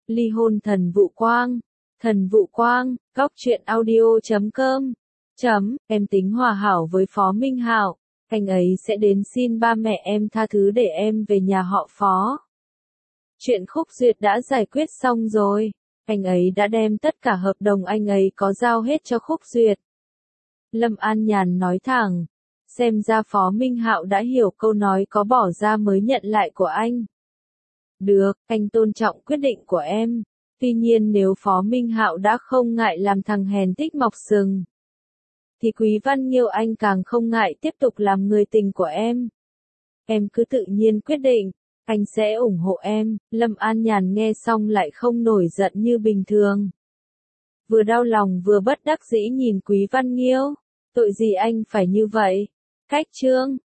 Ly hôn Thần Vụ Quang, Góc truyện audio.com. Em tính hòa hảo với Phó Minh Hạo, anh ấy sẽ đến xin ba mẹ em tha thứ để em về nhà họ Phó. Chuyện Khúc Duyệt đã giải quyết xong rồi, anh ấy đã đem tất cả hợp đồng anh ấy có giao hết cho Khúc Duyệt. Lâm An Nhàn nói thẳng, xem ra Phó Minh Hạo đã hiểu câu nói có bỏ ra mới nhận lại của anh. Được, anh tôn trọng quyết định của em. Tuy nhiên nếu Phó Minh Hạo đã không ngại làm thằng hèn thích mọc sừng, thì Quý Văn Nghiêu anh càng không ngại tiếp tục làm người tình của em. Em cứ tự nhiên quyết định, anh sẽ ủng hộ em. Lâm An Nhàn nghe xong lại không nổi giận như bình thường. Vừa đau lòng vừa bất đắc dĩ nhìn Quý Văn Nghiêu. Tội gì anh phải như vậy? Cách chương